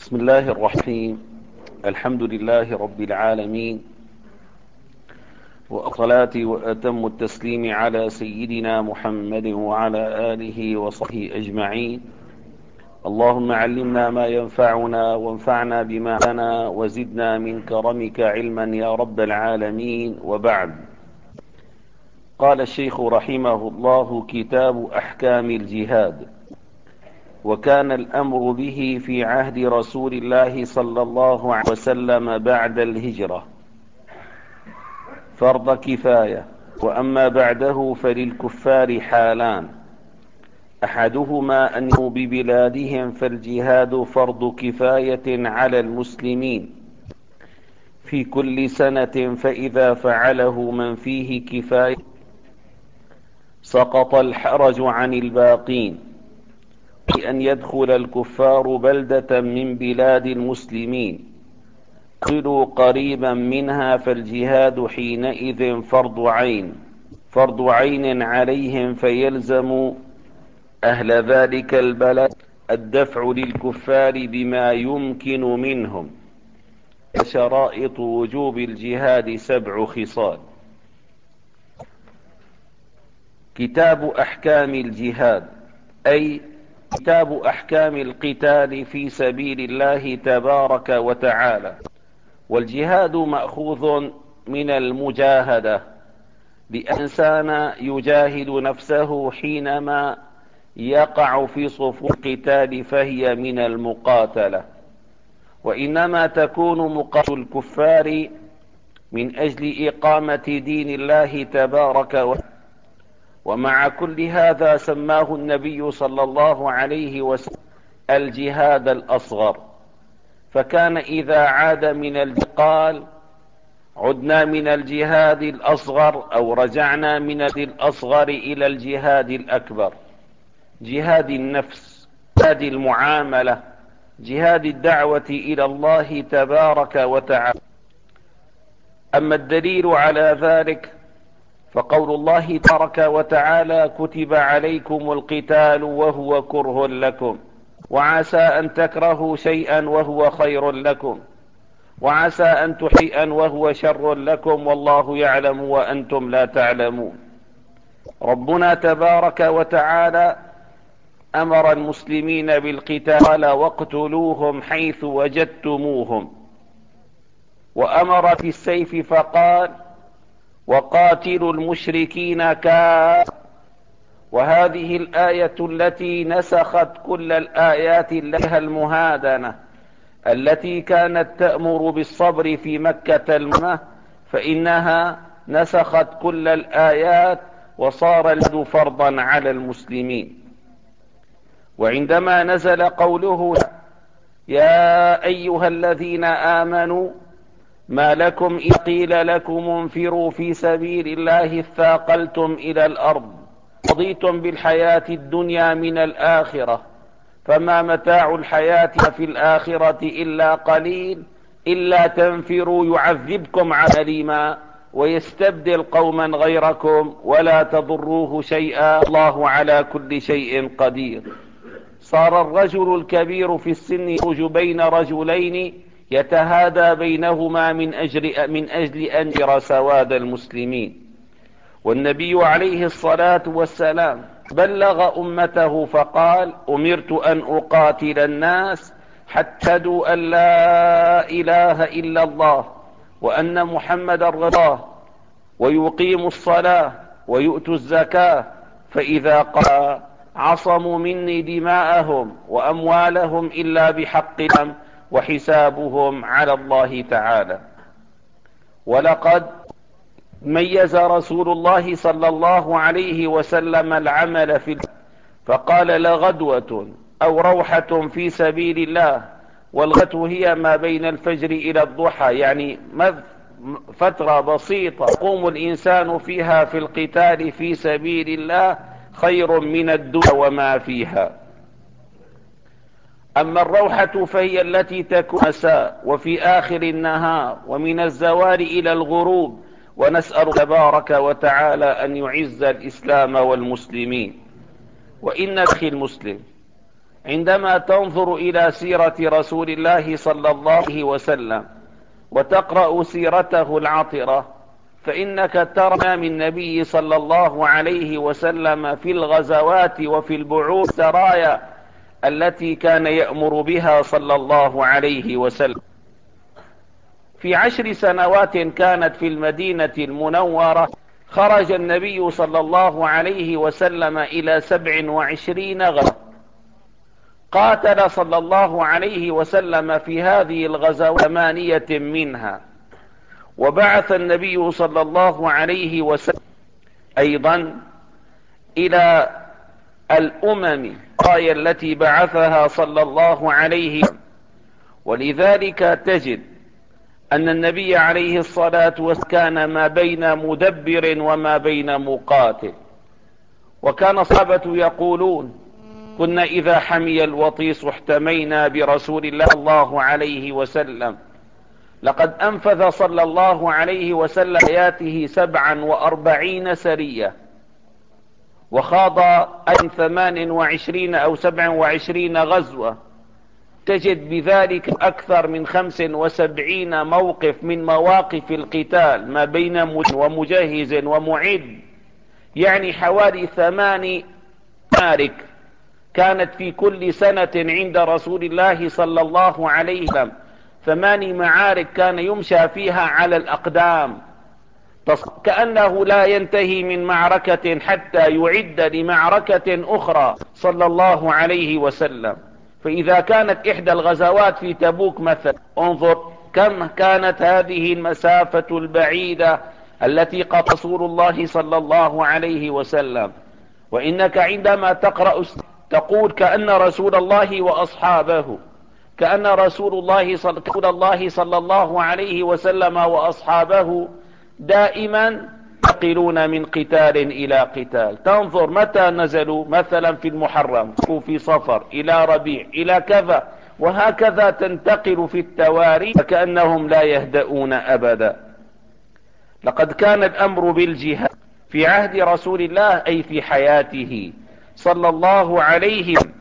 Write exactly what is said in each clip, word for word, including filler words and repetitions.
بسم الله الرحيم. الحمد لله رب العالمين، والصلاة وأتم التسليم على سيدنا محمد وعلى آله وصحبه أجمعين. اللهم علمنا ما ينفعنا وانفعنا بما علمتنا وزدنا من كرمك علما يا رب العالمين. وبعد، قال الشيخ رحمه الله: كتاب أحكام الجهاد. وكان الأمر به في عهد رسول الله صلى الله عليه وسلم بعد الهجرة فرض كفاية، وأما بعده فللكفار حالان: أحدهما أنه ببلادهم فالجهاد فرض كفاية على المسلمين في كل سنة، فإذا فعله من فيه كفاية سقط الحرج عن الباقين، أن يدخل الكفار بلدة من بلاد المسلمين يصلوا قريبا منها، فالجهاد حينئذ فرض عين فرض عين عليهم، فيلزم أهل ذلك البلد الدفع للكفار بما يمكن منهم. شرائط وجوب الجهاد سبع خصال. كتاب أحكام الجهاد، أي كتاب أحكام القتال في سبيل الله تبارك وتعالى. والجهاد مأخوذ من المجاهدة، لإنسان يجاهد نفسه حينما يقع في صفوف القتال، فهي من المقاتلة. وإنما تكون مقاتلة الكفار من أجل إقامة دين الله تبارك وتعالى. ومع كل هذا سماه النبي صلى الله عليه وسلم الجهاد الأصغر، فكان إذا عاد من الجهاد قال: عدنا من الجهاد الأصغر، أو رجعنا من الأصغر إلى الجهاد الأكبر. جهاد النفس، جهاد المعاملة، جهاد الدعوة إلى الله تبارك وتعالى. أما الدليل على ذلك فقول الله تبارك وتعالى: كتب عليكم القتال وهو كره لكم، وعسى أن تكرهوا شيئا وهو خير لكم، وعسى أن تحبوا شيئا وهو شر لكم، والله يعلم وأنتم لا تعلمون. ربنا تبارك وتعالى أمر المسلمين بالقتال: واقتلوهم حيث وجدتموهم. وأمر بالسيف فقال: وقاتلوا المشركين كافة. وهذه الآية التي نسخت كل الآيات لها المهادنة التي كانت تأمر بالصبر في مكة المكرمة، فإنها نسخت كل الآيات وصار الجهاد فرضا على المسلمين. وعندما نزل قوله: يا أيها الذين آمنوا ما لكم إذا قيل لكم انفروا في سبيل الله اثاقلتم إلى الأرض رضيتم بالحياة الدنيا من الآخرة، فما متاع الحياة في الآخرة إلا قليل، إلا تنفروا يعذبكم عذابا أليما ويستبدل قوما غيركم ولا تضروه شيئا، الله على كل شيء قدير. صار الرجل الكبير في السن يخرج بين رجلين يتهادى بينهما من أجل, من أجل أن يرى سواد المسلمين. والنبي عليه الصلاة والسلام بلغ أمته فقال: أمرت أن أقاتل الناس حتى يشهدوا أن لا إله إلا الله وأن محمدا رسول الله، ويقيموا الصلاة ويؤتوا الزكاة، فإذا قال عصموا مني دماءهم وأموالهم إلا بحقهم وحسابهم على الله تعالى. ولقد ميز رسول الله صلى الله عليه وسلم العمل في الجهاد فقال: لغدوة أو روحة في سبيل الله. والغدوة هي ما بين الفجر إلى الضحى، يعني فترة بسيطة يقوم الإنسان فيها في القتال في سبيل الله، خير من الدنيا وما فيها. أما الروحة فهي التي تكون مساء وفي آخر النهار ومن الزوال إلى الغروب. ونسأل تبارك وتعالى أن يعز الإسلام والمسلمين. وإن أخي المسلم، عندما تنظر إلى سيرة رسول الله صلى الله عليه وسلم وتقرأ سيرته العطرة، فإنك ترى من النبي صلى الله عليه وسلم في الغزوات وفي البعوث السرايا التي كان يأمر بها صلى الله عليه وسلم. في عشر سنوات كانت في المدينة المنورة خرج النبي صلى الله عليه وسلم إلى سبع وعشرين غزوة، قاتل صلى الله عليه وسلم في هذه الغزوات ثمانية منها، وبعث النبي صلى الله عليه وسلم أيضا إلى الأمم التي بعثها صلى الله عليه وسلم. ولذلك تجد أن النبي عليه الصلاة والسلام كان ما بين مدبر وما بين مقاتل، وكان الصحابة يقولون: كنا إذا حمي الوطيس احتمينا برسول الله صلى الله عليه وسلم. لقد أنفذ صلى الله عليه وسلم حياته سبعا وأربعين سرية، وخاض أن ثمان وعشرين أو سبع وعشرين غزوة. تجد بذلك أكثر من خمس وسبعين موقف من مواقف القتال ما بين ومجهز ومعد، يعني حوالي ثمان معارك كانت في كل سنة عند رسول الله صلى الله عليه وسلم. ثمان معارك كان يمشى فيها على الأقدام، كأنه لا ينتهي من معركة حتى يعد لمعركة أخرى صلى الله عليه وسلم. فإذا كانت إحدى الغزوات في تبوك مثلا، انظر كم كانت هذه المسافة البعيدة التي قد رسول الله صلى الله عليه وسلم. وإنك عندما تقرأ تقول كأن رسول الله وأصحابه كأن رسول الله صلى الله, صلى الله عليه وسلم وأصحابه دائما ينتقلون من قتال إلى قتال. تنظر متى نزلوا مثلا في المحرم، في صفر، إلى ربيع، إلى كذا، وهكذا تنتقل في التواري فكأنهم لا يهدؤون أبدا. لقد كان الأمر بالجهاد في عهد رسول الله، أي في حياته صلى الله عليه وسلم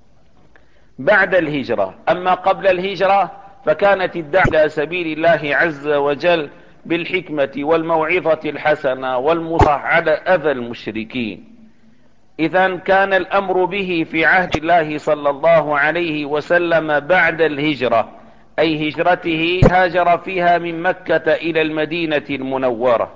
بعد الهجرة. أما قبل الهجرة فكانت الدعوة إلى سبيل الله عز وجل بالحكمة والموعظة الحسنة والمصاح على أذى المشركين. إذا كان الأمر به في عهد الله صلى الله عليه وسلم بعد الهجرة، أي هجرته هاجر فيها من مكة إلى المدينة المنورة.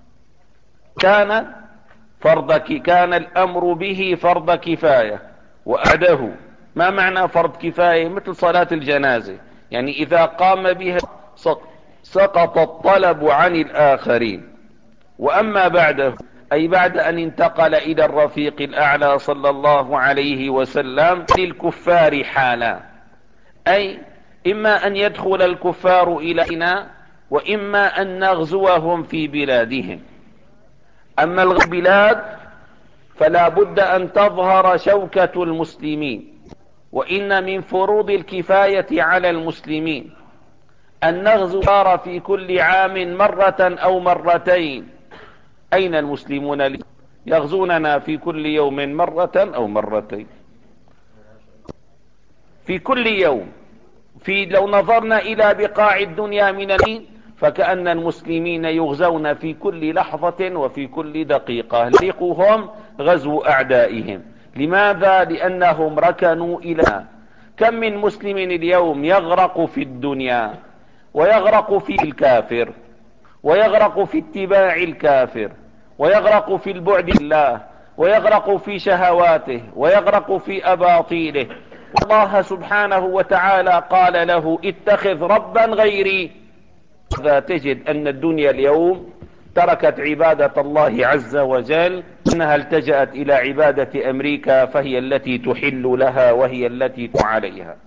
كان فرض كان الأمر به فرض كفاية وأعده. ما معنى فرض كفاية؟ مثل صلاة الجنازة، يعني إذا قام بها سقط الطلب عن الآخرين. وأما بعده، أي بعد أن انتقل إلى الرفيق الأعلى صلى الله عليه وسلم، للكفار حالا، أي إما أن يدخل الكفار إلينا وإما أن نغزوهم في بلادهم. أما البلاد فلا بد أن تظهر شوكة المسلمين، وإن من فروض الكفاية على المسلمين أن نغزو في كل عام مرة أو مرتين. أين المسلمون لي؟ يغزوننا في كل يوم مرة أو مرتين، في كل يوم. في لو نظرنا إلى بقاع الدنيا من الدين فكأن المسلمين يغزون في كل لحظة وفي كل دقيقة. ليقوهم غزو أعدائهم. لماذا؟ لأنهم ركنوا إلى. كم من مسلم اليوم يغرق في الدنيا، ويغرق في الكافر، ويغرق في اتباع الكافر، ويغرق في البعد الله، ويغرق في شهواته، ويغرق في أباطيله. الله سبحانه وتعالى قال له: اتخذ ربا غيري. إذا تجد أن الدنيا اليوم تركت عبادة الله عز وجل، إنها التجأت إلى عبادة أمريكا، فهي التي تحل لها وهي التي عليها.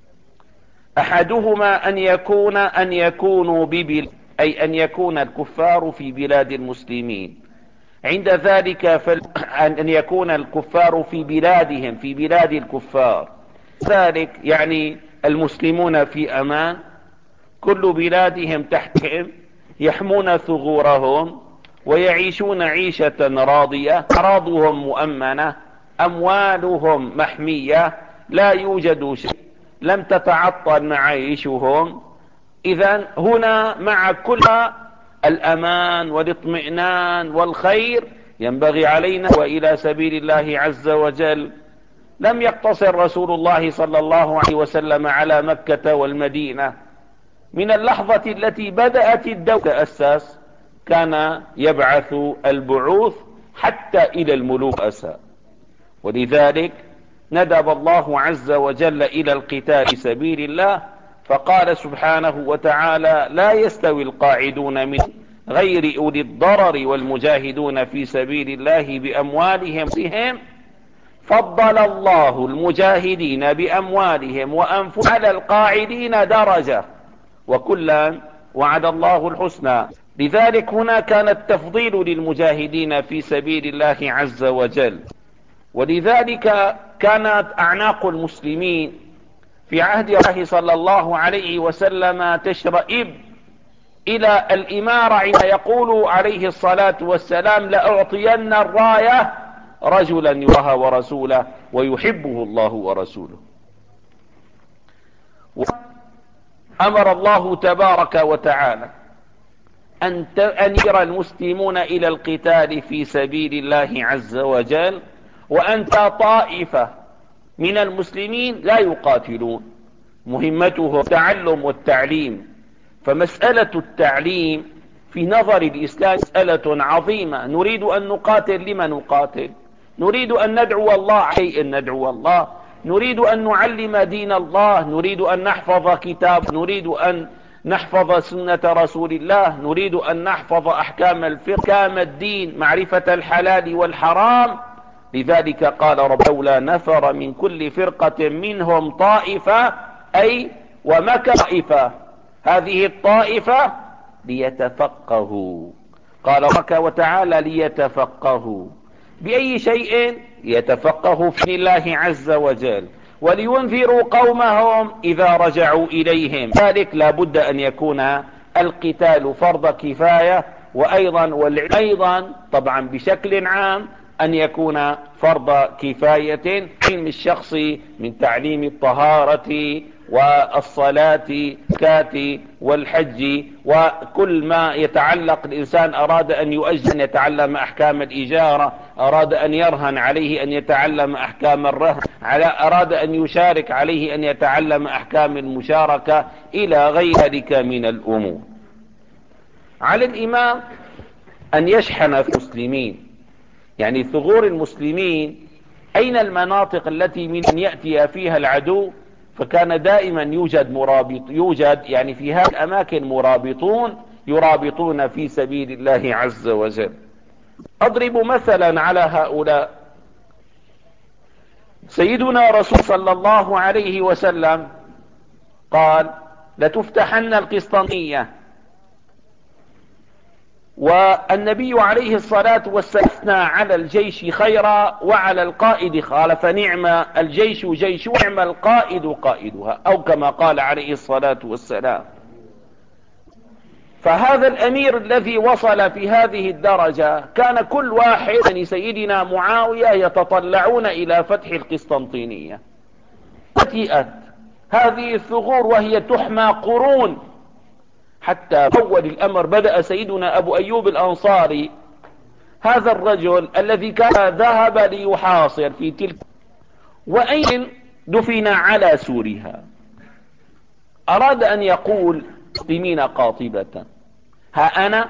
أحدهما أن يكون أن يكونوا ببلاد، أي أن يكون الكفار في بلاد المسلمين. عند ذلك فل... أن يكون الكفار في بلادهم، في بلاد الكفار. ذلك يعني المسلمون في أمان، كل بلادهم تحتهم، يحمون ثغورهم ويعيشون عيشة راضية، أراضهم مؤمنة، أموالهم محمية، لا يوجد شيء، لم تتعطل معايشهم. إذن هنا مع كل الأمان والاطمئنان والخير ينبغي علينا وإلى سبيل الله عز وجل. لم يقتصر رسول الله صلى الله عليه وسلم على مكة والمدينة. من اللحظة التي بدأت الدولة تأسس كان يبعث البعوث حتى إلى الملوك أسا، ولذلك ندب الله عز وجل إلى القتال في سبيل الله، فقال سبحانه وتعالى: لا يستوي القاعدون من غير أولي الضرر والمجاهدون في سبيل الله بأموالهم وأنفسهم فضل الله المجاهدين بأموالهم وأنفسهم على القاعدين درجة وكلا وعد الله الحسنى. لذلك هنا كان التفضيل للمجاهدين في سبيل الله عز وجل. ولذلك كانت أعناق المسلمين في عهد الله صلى الله عليه وسلم تشرئب إلى الإمارة، عندما يقول عليه الصلاة والسلام: لأعطين الراية رجلا يراه ورسوله ويحبه الله ورسوله. أمر الله تبارك وتعالى أن ينفر المسلمون إلى القتال في سبيل الله عز وجل، وأنت طائفة من المسلمين لا يقاتلون، مهمته التعلم والتعليم. فمسألة التعليم في نظر الإسلام مسألة عظيمة. نريد أن نقاتل، لما نقاتل؟ نريد أن ندعو الله شيئا ندعو الله، نريد أن نعلم دين الله، نريد أن نحفظ كتاب، نريد أن نحفظ سنة رسول الله، نريد أن نحفظ أحكام الفقه، أحكام الدين، معرفة الحلال والحرام. لذلك قال رب: لولا نفر من كل فرقة منهم طائفة، أي ومكر طائفة، هذه الطائفة ليتفقهوا. قال ربك وتعالى: ليتفقهوا بأي شيء؟ يتفقهوا في الله عز وجل، ولينذروا قومهم إذا رجعوا إليهم. ذلك لا بد أن يكون القتال فرض كفاية، وأيضا والأيضا طبعا بشكل عام أن يكون فرض كفاية. علم الشخص من تعليم الطهارة والصلاة والزكاة والحج وكل ما يتعلق، الإنسان أراد أن يؤجر أن يتعلم أحكام الإجارة، أراد أن يرهن عليه أن يتعلم أحكام الرهن، أراد أن يشارك عليه أن يتعلم أحكام المشاركة، إلى غير ذلك من الأمور. على الإمام أن يشحن في المسلمين، يعني ثغور المسلمين، أين المناطق التي من أن يأتي فيها العدو، فكان دائما يوجد مرابط، يوجد يعني في هذه الأماكن مرابطون يرابطون في سبيل الله عز وجل. أضرب مثلا على هؤلاء. سيدنا رسول صلى الله عليه وسلم قال: لتفتحن القسطنطينية، والنبي عليه الصلاة والسلام أثنى على الجيش خيرا وعلى القائد خال، فنعم الجيش جيش ونعم القائد قائدها، أو كما قال عليه الصلاة والسلام. فهذا الأمير الذي وصل في هذه الدرجة كان كل واحد من سيدنا معاوية يتطلعون إلى فتح القسطنطينية. فتئت هذه الثغور وهي تحمى قرون، حتى أول الأمر بدأ سيدنا أبو أيوب الأنصاري، هذا الرجل الذي كان ذهب ليحاصر في تلك، وأين دفن على سورها، أراد أن يقول مسلمين قاطبة: ها أنا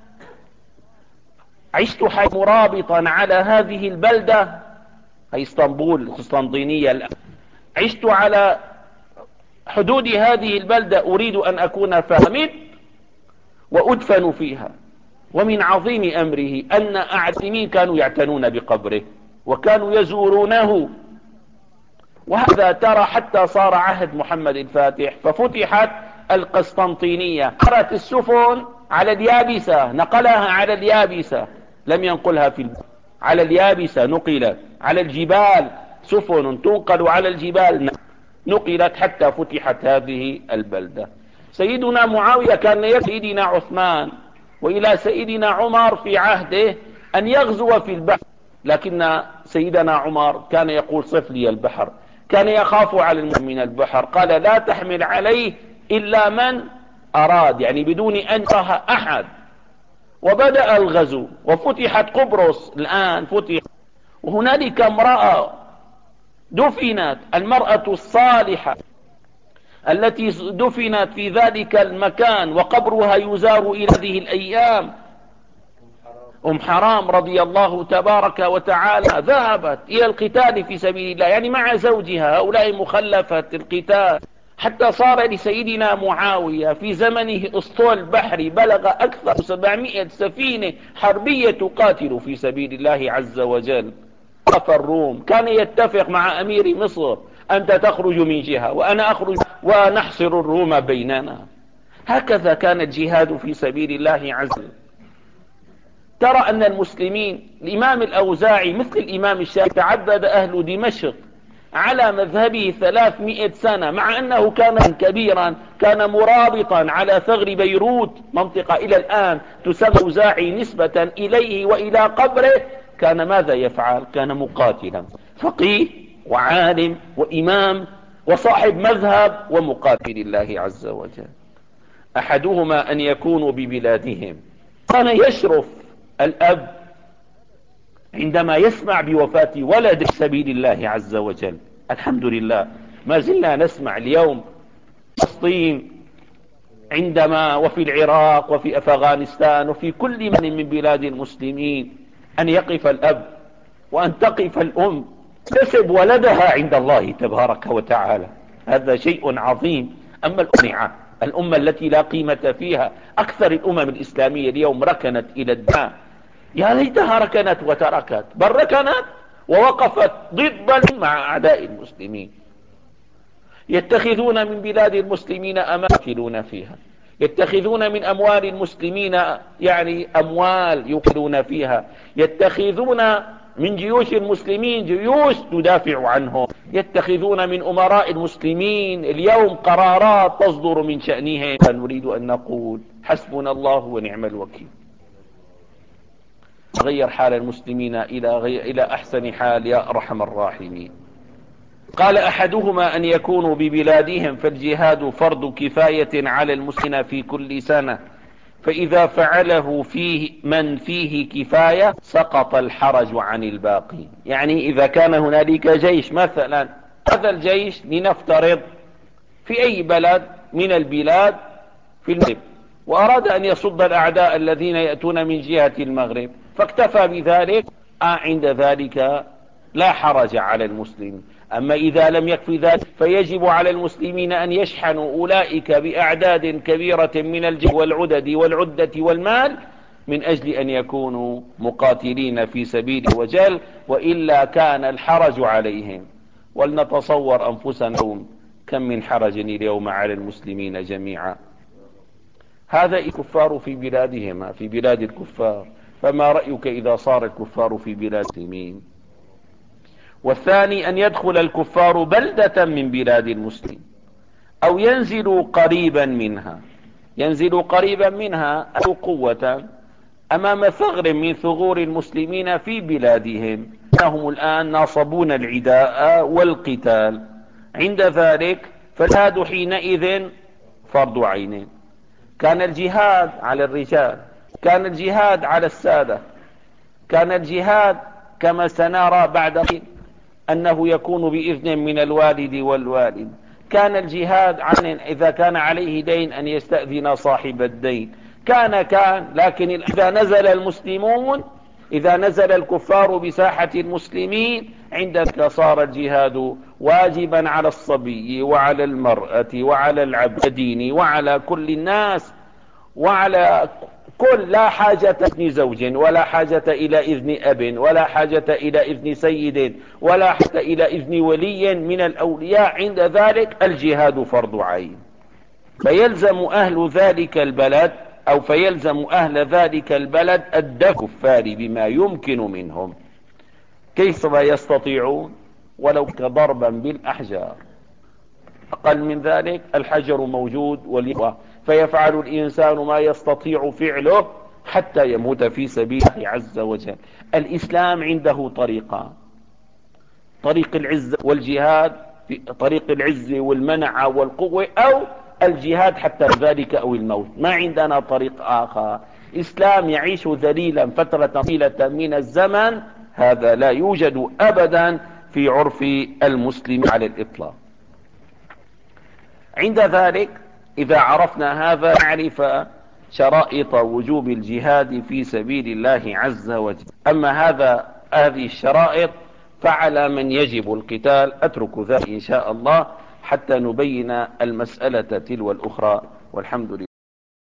عشت حي مرابطا على هذه البلدة، هي اسطنبول القسطنطينية الآن، عشت على حدود هذه البلدة، أريد أن أكون فامت وأدفن فيها. ومن عظيم أمره أن أعدمين كانوا يعتنون بقبره وكانوا يزورونه، وهذا ترى حتى صار عهد محمد الفاتح ففتحت القسطنطينية، صارت السفن على اليابسة، نقلها على اليابسة، لم ينقلها في البحر، على اليابسة نقلت، على الجبال سفن تنقل على الجبال نقلت حتى فتحت هذه البلدة. سيدنا معاوية كان يدعو سيدنا عثمان وإلى سيدنا عمر في عهده أن يغزو في البحر، لكن سيدنا عمر كان يقول: صف لي البحر، كان يخاف على المؤمن من البحر، قال لا تحمل عليه إلا من أراد، يعني بدون أن يراه أحد. وبدأ الغزو وفتحت قبرص، الآن فتح، وهنالك امرأة دفنت، المرأة الصالحة التي دفنت في ذلك المكان وقبرها يزار إلى هذه الأيام، أم حرام رضي الله تبارك وتعالى، ذهبت إلى القتال في سبيل الله، يعني مع زوجها، هؤلاء مخلفة القتال، حتى صار لسيدنا معاوية في زمنه اسطول بحري بلغ أكثر من سبعمائة سفينة حربية تقاتل في سبيل الله عز وجل. الروم كان يتفق مع أمير مصر: أنت تخرج من جهة وأنا أخرج ونحصر الروم بيننا. هكذا كان الجهاد في سبيل الله عز وجل. ترى أن المسلمين، الإمام الأوزاعي مثل الإمام الشافعي تعبد أهل دمشق على مذهبه ثلاثمائة سنة، مع أنه كان كبيرا، كان مرابطا على ثغر بيروت، منطقة إلى الآن تسمى أوزاعي نسبة إليه وإلى قبره. كان ماذا يفعل؟ كان مقاتلا، فقيه وعالم وإمام وصاحب مذهب ومقاتل الله عز وجل. أحدهما أن يكونوا ببلادهم. كان يشرف الأب عندما يسمع بوفاة ولد في سبيل الله عز وجل. الحمد لله ما زلنا نسمع اليوم فلسطين عندما، وفي العراق وفي أفغانستان وفي كل من من بلاد المسلمين، أن يقف الأب وأن تقف الأم تسب ولدها عند الله تبارك وتعالى. هذا شيء عظيم. أما الأمة الأمة التي لا قيمة فيها، أكثر الأمم الإسلامية اليوم ركنت إلى الدماء. يا ليتها ركنت وتركت، بل ركنت ووقفت ضد مع أعداء المسلمين. يتخذون من بلاد المسلمين أماكن فيها، يتخذون من أموال المسلمين يعني أموال يقتلون فيها، يتخذون من جيوش المسلمين جيوش تدافع عنهم، يتخذون من أمراء المسلمين اليوم قرارات تصدر من شأنهم. نريد أن نقول حسبنا الله ونعم الوكيل. غير حال المسلمين إلى, غير إلى أحسن حال يا أرحم الراحمين. قال أحدهما أن يكونوا ببلادهم، فالجهاد فرض كفاية على المسلمين في كل سنة، فإذا فعله فيه من فيه كفاية سقط الحرج عن الباقي. يعني إذا كان هنالك جيش مثلا، هذا الجيش لنفترض في أي بلد من البلاد في المغرب، وأراد أن يصد الأعداء الذين يأتون من جهة المغرب، فاكتفى بذلك، عند ذلك لا حرج على المسلمين. أما إذا لم يكفي ذلك فيجب على المسلمين أن يشحنوا أولئك بأعداد كبيرة من الجيش والعدد والعدة والمال، من أجل أن يكونوا مقاتلين في سبيله وجل، وإلا كان الحرج عليهم. ولنتصور أنفسنا كم من حرج اليوم على المسلمين جميعا. هذا الكفار في بلادهم، في بلاد الكفار، فما رأيك إذا صار الكفار في بلاد المسلمين؟ والثاني أن يدخل الكفار بلدة من بلاد المسلمين، أو ينزلوا قريبا منها. ينزلوا قريبا منها أو قوة أمام ثغر من ثغور المسلمين في بلادهم، أنهم الآن ناصبون العداء والقتال. عند ذلك فالجهاد حينئذ فرض عين. كان الجهاد على الرجال، كان الجهاد على السادة، كان الجهاد كما سنرى بعد قليل أنه يكون بإذن من الوالد والوالد. كان الجهاد عن إذا كان عليه دين أن يستأذن صاحب الدين. كان كان لكن إذا نزل المسلمون، إذا نزل الكفار بساحة المسلمين، عندك صار الجهاد واجبا على الصبي وعلى المرأة وعلى العبد وعلى كل الناس، وعلى كل، لا حاجة إذن زوج، ولا حاجة إلى إذن أب، ولا حاجة إلى إذن سيد، ولا حاجة إلى إذن ولي من الأولياء. عند ذلك الجهاد فرض عين. فيلزم أهل ذلك البلد أو فيلزم أهل ذلك البلد الدفع الكفار بما يمكن منهم، كيف ما يستطيعون، ولو كضربا بالأحجار. أقل من ذلك الحجر موجود واليوم، فيفعل الإنسان ما يستطيع فعله حتى يموت في سبيل الله عز وجل. الإسلام عنده طريقان: طريق العزة والجهاد، في طريق العز والمنعة والقوة، أو الجهاد حتى ذلك أو الموت. ما عندنا طريق آخر. إسلام يعيش ذليلا فترة طويلة من الزمن، هذا لا يوجد أبدا في عرف المسلم على الإطلاق. عند ذلك إذا عرفنا هذا نعرف شرائط وجوب الجهاد في سبيل الله عز وجل. أما هذا هذه الشرائط فعلى من يجب القتال. أترك ذلك إن شاء الله حتى نبين المسألة تلو الأخرى، والحمد لله.